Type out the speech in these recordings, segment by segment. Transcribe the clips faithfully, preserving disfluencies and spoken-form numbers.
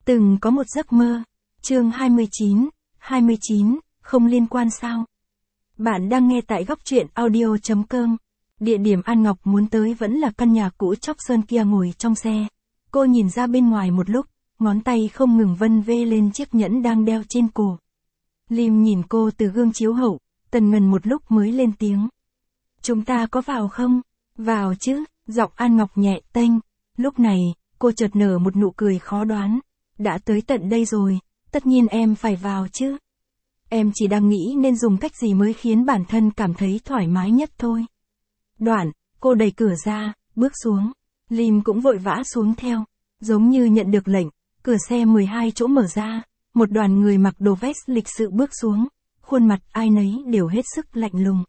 Từng có một giấc mơ. Chương hai mươi chín, hai mươi chín, không liên quan sao? Bạn đang nghe tại góc truyện audio chấm com. Địa điểm An Ngọc muốn tới vẫn là căn nhà cũ chóc sơn kia. Ngồi trong xe, cô nhìn ra bên ngoài một lúc, ngón tay không ngừng vân vê lên chiếc nhẫn đang đeo trên cổ. Lim nhìn cô từ gương chiếu hậu, tần ngần một lúc mới lên tiếng. Chúng ta có vào không? Vào chứ, giọng An Ngọc nhẹ tênh. Lúc này, cô chợt nở một nụ cười khó đoán. Đã tới tận đây rồi, tất nhiên em phải vào chứ. Em chỉ đang nghĩ nên dùng cách gì mới khiến bản thân cảm thấy thoải mái nhất thôi. Đoạn, cô đẩy cửa ra, bước xuống. Lim cũng vội vã xuống theo. Giống như nhận được lệnh, cửa xe mười hai chỗ mở ra, một đoàn người mặc đồ vest lịch sự bước xuống. Khuôn mặt ai nấy đều hết sức lạnh lùng.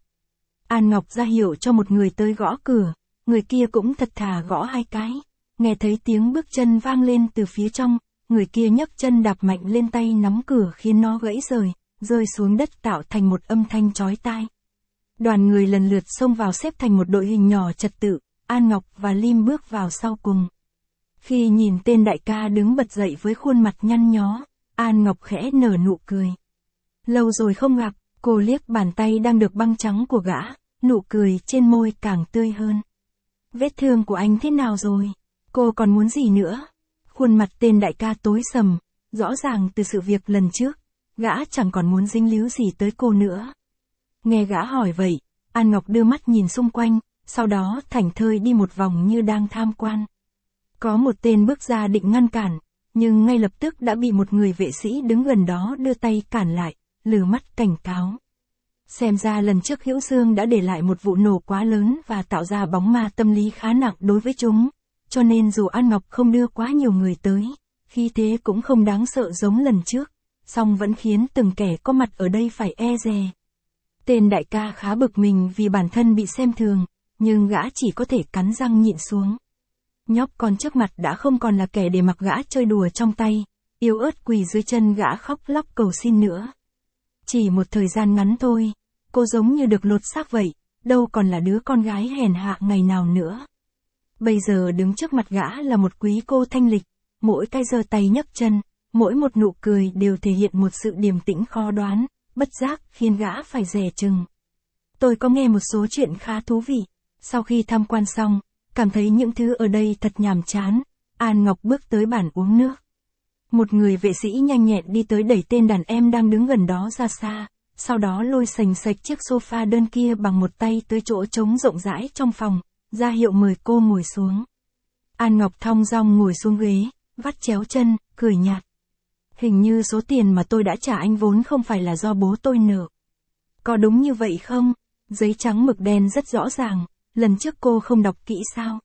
An Ngọc ra hiệu cho một người tới gõ cửa, người kia cũng thật thà gõ hai cái. Nghe thấy tiếng bước chân vang lên từ phía trong, người kia nhấc chân đạp mạnh lên tay nắm cửa khiến nó gãy rời, rơi xuống đất tạo thành một âm thanh chói tai. Đoàn người lần lượt xông vào xếp thành một đội hình nhỏ trật tự, An Ngọc và Lim bước vào sau cùng. Khi nhìn tên đại ca đứng bật dậy với khuôn mặt nhăn nhó, An Ngọc khẽ nở nụ cười. Lâu rồi không gặp, cô liếc bàn tay đang được băng trắng của gã, nụ cười trên môi càng tươi hơn. Vết thương của anh thế nào rồi? Cô còn muốn gì nữa? Khuôn mặt tên đại ca tối sầm, rõ ràng từ sự việc lần trước, gã chẳng còn muốn dính líu gì tới cô nữa. Nghe gã hỏi vậy, An Ngọc đưa mắt nhìn xung quanh, sau đó thảnh thơi đi một vòng như đang tham quan. Có một tên bước ra định ngăn cản, nhưng ngay lập tức đã bị một người vệ sĩ đứng gần đó đưa tay cản lại, lừ mắt cảnh cáo. Xem ra lần trước Hữu Dương đã để lại một vụ nổ quá lớn và tạo ra bóng ma tâm lý khá nặng đối với chúng, cho nên dù An Ngọc không đưa quá nhiều người tới, khi thế cũng không đáng sợ giống lần trước, song vẫn khiến từng kẻ có mặt ở đây phải e dè. Tên đại ca khá bực mình vì bản thân bị xem thường, nhưng gã chỉ có thể cắn răng nhịn xuống. Nhóc con trước mặt đã không còn là kẻ để mặc gã chơi đùa trong tay, yếu ớt quỳ dưới chân gã khóc lóc cầu xin nữa. Chỉ một thời gian ngắn thôi, cô giống như được lột xác vậy, đâu còn là đứa con gái hèn hạ ngày nào nữa. Bây giờ đứng trước mặt gã là một quý cô thanh lịch, mỗi cái giơ tay nhấc chân, mỗi một nụ cười đều thể hiện một sự điềm tĩnh khó đoán, bất giác khiến gã phải dè chừng. Tôi có nghe một số chuyện khá thú vị, sau khi tham quan xong, cảm thấy những thứ ở đây thật nhàm chán, An Ngọc bước tới bàn uống nước. Một người vệ sĩ nhanh nhẹn đi tới đẩy tên đàn em đang đứng gần đó ra xa, sau đó lôi sành sạch chiếc sofa đơn kia bằng một tay tới chỗ trống rộng rãi trong phòng, ra hiệu mời cô ngồi xuống. An Ngọc thong dong ngồi xuống ghế, vắt chéo chân, cười nhạt. Hình như số tiền mà tôi đã trả anh vốn không phải là do bố tôi nợ. Có đúng như vậy không? Giấy trắng mực đen rất rõ ràng, lần trước cô không đọc kỹ sao?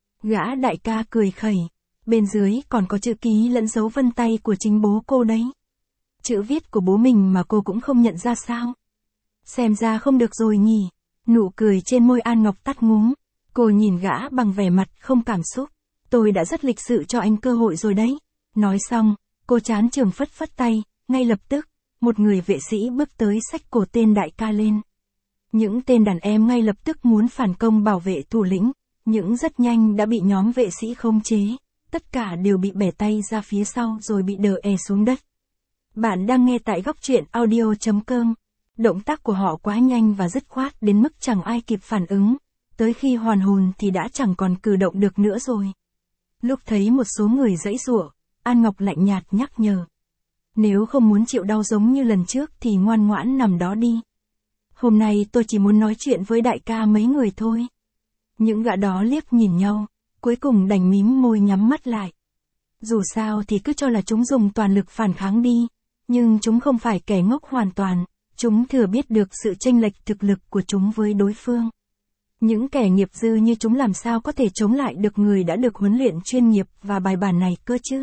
Gã đại ca cười khẩy, bên dưới còn có chữ ký lẫn dấu vân tay của chính bố cô đấy. Chữ viết của bố mình mà cô cũng không nhận ra sao? Xem ra không được rồi nhỉ. Nụ cười trên môi An Ngọc tắt ngúm. Cô nhìn gã bằng vẻ mặt không cảm xúc. Tôi đã rất lịch sự cho anh cơ hội rồi đấy. Nói xong, cô chán chường phất phất tay, ngay lập tức, một người vệ sĩ bước tới xách cổ tên đại ca lên. Những tên đàn em ngay lập tức muốn phản công bảo vệ thủ lĩnh, nhưng rất nhanh đã bị nhóm vệ sĩ khống chế. Tất cả đều bị bẻ tay ra phía sau rồi bị đờ è xuống đất. Bạn đang nghe tại góc truyện audio chấm com. Động tác của họ quá nhanh và dứt khoát đến mức chẳng ai kịp phản ứng. Tới khi hoàn hồn thì đã chẳng còn cử động được nữa rồi. Lúc thấy một số người giãy giụa, An Ngọc lạnh nhạt nhắc nhở. Nếu không muốn chịu đau giống như lần trước thì ngoan ngoãn nằm đó đi. Hôm nay tôi chỉ muốn nói chuyện với đại ca mấy người thôi. Những gã đó liếc nhìn nhau, cuối cùng đành mím môi nhắm mắt lại. Dù sao thì cứ cho là chúng dùng toàn lực phản kháng đi, nhưng chúng không phải kẻ ngốc hoàn toàn, chúng thừa biết được sự chênh lệch thực lực của chúng với đối phương. Những kẻ nghiệp dư như chúng làm sao có thể chống lại được người đã được huấn luyện chuyên nghiệp và bài bản này cơ chứ.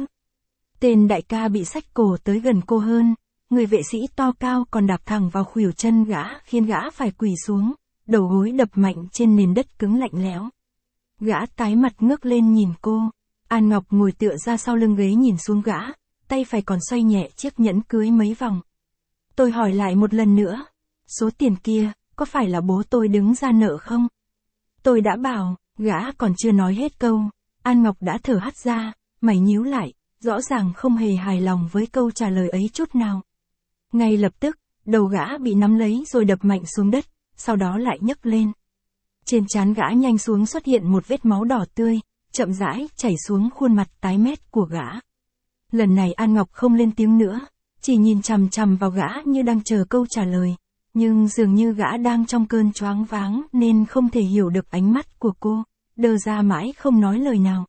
Tên đại ca bị xách cổ tới gần cô hơn, người vệ sĩ to cao còn đạp thẳng vào khuỷu chân gã khiến gã phải quỳ xuống, đầu gối đập mạnh trên nền đất cứng lạnh lẽo. Gã tái mặt ngước lên nhìn cô, An Ngọc ngồi tựa ra sau lưng ghế nhìn xuống gã, tay phải còn xoay nhẹ chiếc nhẫn cưới mấy vòng. Tôi hỏi lại một lần nữa, số tiền kia, có phải là bố tôi đứng ra nợ không? Tôi đã bảo, gã còn chưa nói hết câu, An Ngọc đã thở hắt ra, mày nhíu lại, rõ ràng không hề hài lòng với câu trả lời ấy chút nào. Ngay lập tức, đầu gã bị nắm lấy rồi đập mạnh xuống đất, sau đó lại nhấc lên. Trên trán gã nhanh xuống xuất hiện một vết máu đỏ tươi, chậm rãi chảy xuống khuôn mặt tái mét của gã. Lần này An Ngọc không lên tiếng nữa, chỉ nhìn chằm chằm vào gã như đang chờ câu trả lời, nhưng dường như gã đang trong cơn choáng váng nên không thể hiểu được ánh mắt của cô, đơ ra mãi không nói lời nào.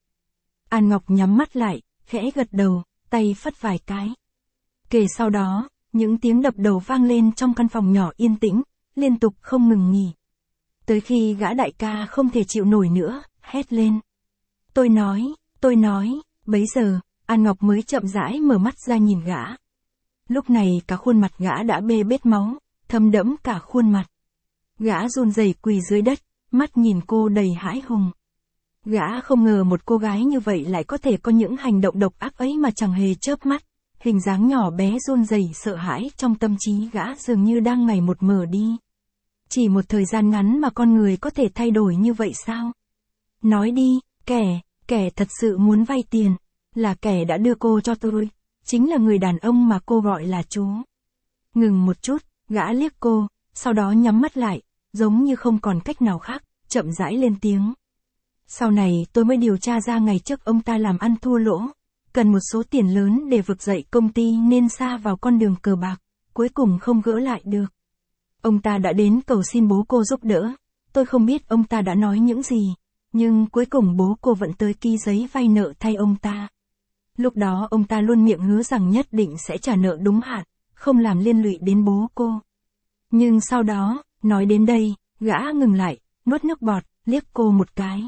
An Ngọc nhắm mắt lại, khẽ gật đầu, tay phất vài cái. Kể sau đó, những tiếng đập đầu vang lên trong căn phòng nhỏ yên tĩnh, liên tục không ngừng nghỉ. Tới khi gã đại ca không thể chịu nổi nữa, hét lên. Tôi nói, tôi nói, bấy giờ, An Ngọc mới chậm rãi mở mắt ra nhìn gã. Lúc này cả khuôn mặt gã đã bê bết máu, thấm đẫm cả khuôn mặt. Gã run rẩy quỳ dưới đất, mắt nhìn cô đầy hãi hùng. Gã không ngờ một cô gái như vậy lại có thể có những hành động độc ác ấy mà chẳng hề chớp mắt. Hình dáng nhỏ bé run rẩy sợ hãi trong tâm trí gã dường như đang ngày một mờ đi. Chỉ một thời gian ngắn mà con người có thể thay đổi như vậy sao? Nói đi, kẻ, kẻ thật sự muốn vay tiền, là kẻ đã đưa cô cho tôi, chính là người đàn ông mà cô gọi là chú. Ngừng một chút, gã liếc cô, sau đó nhắm mắt lại, giống như không còn cách nào khác, chậm rãi lên tiếng. Sau này tôi mới điều tra ra ngày trước ông ta làm ăn thua lỗ, cần một số tiền lớn để vực dậy công ty nên sa vào con đường cờ bạc, cuối cùng không gỡ lại được. Ông ta đã đến cầu xin bố cô giúp đỡ, tôi không biết ông ta đã nói những gì, nhưng cuối cùng bố cô vẫn tới ký giấy vay nợ thay ông ta. Lúc đó ông ta luôn miệng hứa rằng nhất định sẽ trả nợ đúng hạn, không làm liên lụy đến bố cô. Nhưng sau đó, nói đến đây, gã ngừng lại, nuốt nước bọt, liếc cô một cái.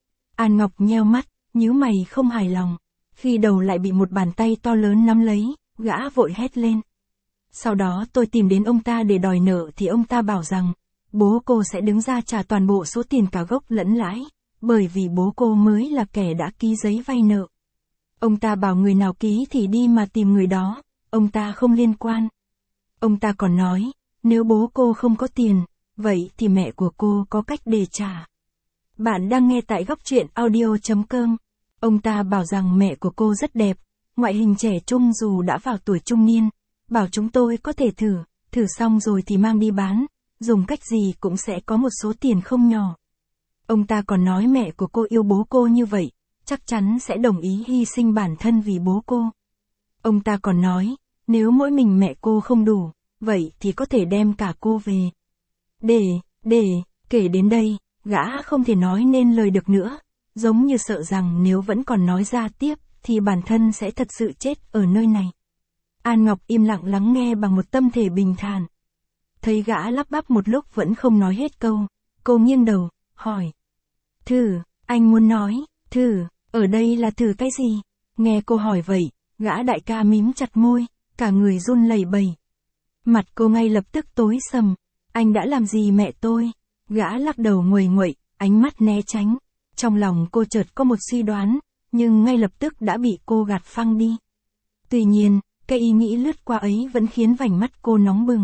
An Ngọc nheo mắt, nhíu mày không hài lòng. Khi đầu lại bị một bàn tay to lớn nắm lấy, gã vội hét lên. Sau đó tôi tìm đến ông ta để đòi nợ thì ông ta bảo rằng, bố cô sẽ đứng ra trả toàn bộ số tiền cả gốc lẫn lãi, bởi vì bố cô mới là kẻ đã ký giấy vay nợ. Ông ta bảo người nào ký thì đi mà tìm người đó, ông ta không liên quan. Ông ta còn nói, nếu bố cô không có tiền, vậy thì mẹ của cô có cách để trả. Bạn đang nghe tại góc truyện audio chấm com. Ông ta bảo rằng mẹ của cô rất đẹp, ngoại hình trẻ trung dù đã vào tuổi trung niên, bảo chúng tôi có thể thử, thử xong rồi thì mang đi bán, dùng cách gì cũng sẽ có một số tiền không nhỏ. Ông ta còn nói mẹ của cô yêu bố cô như vậy, chắc chắn sẽ đồng ý hy sinh bản thân vì bố cô. Ông ta còn nói, nếu mỗi mình mẹ cô không đủ, vậy thì có thể đem cả cô về. Để, để, kể đến đây, gã không thể nói nên lời được nữa, giống như sợ rằng nếu vẫn còn nói ra tiếp, thì bản thân sẽ thật sự chết ở nơi này. An Ngọc im lặng lắng nghe bằng một tâm thể bình thản. Thấy gã lắp bắp một lúc vẫn không nói hết câu, cô nghiêng đầu, hỏi. Thử, anh muốn nói, thử, ở đây là thử cái gì? Nghe cô hỏi vậy, gã đại ca mím chặt môi, cả người run lẩy bẩy. Mặt cô ngay lập tức tối sầm, anh đã làm gì mẹ tôi? Gã lắc đầu nguầy nguậy, ánh mắt né tránh. Trong lòng cô chợt có một suy đoán, nhưng ngay lập tức đã bị cô gạt phăng đi. Tuy nhiên, cái ý nghĩ lướt qua ấy vẫn khiến vành mắt cô nóng bừng.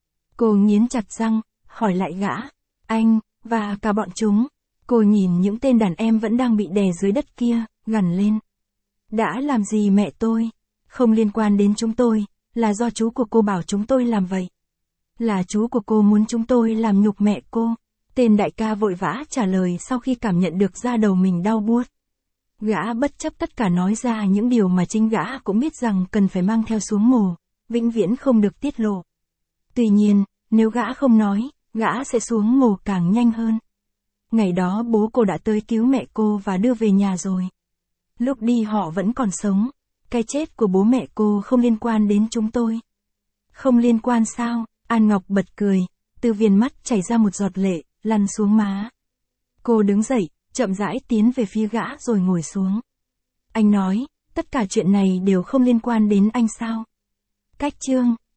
Cô nghiến chặt răng, hỏi lại gã, anh, và cả bọn chúng. Cô nhìn những tên đàn em vẫn đang bị đè dưới đất kia, gằn lên. Đã làm gì mẹ tôi? Không liên quan đến chúng tôi, là do chú của cô bảo chúng tôi làm vậy. Là chú của cô muốn chúng tôi làm nhục mẹ cô. Tên đại ca vội vã trả lời sau khi cảm nhận được da đầu mình đau buốt. Gã bất chấp tất cả nói ra những điều mà chính gã cũng biết rằng cần phải mang theo xuống mồ, vĩnh viễn không được tiết lộ. Tuy nhiên, nếu gã không nói, gã sẽ xuống mồ càng nhanh hơn. Ngày đó bố cô đã tới cứu mẹ cô và đưa về nhà rồi. Lúc đi họ vẫn còn sống. Cái chết của bố mẹ cô không liên quan đến chúng tôi. Không liên quan sao? An Ngọc bật cười, từ viền mắt chảy ra một giọt lệ, lăn xuống má. Cô đứng dậy, chậm rãi tiến về phía gã rồi ngồi xuống. Anh nói, tất cả chuyện này đều không liên quan đến anh sao? Cách chương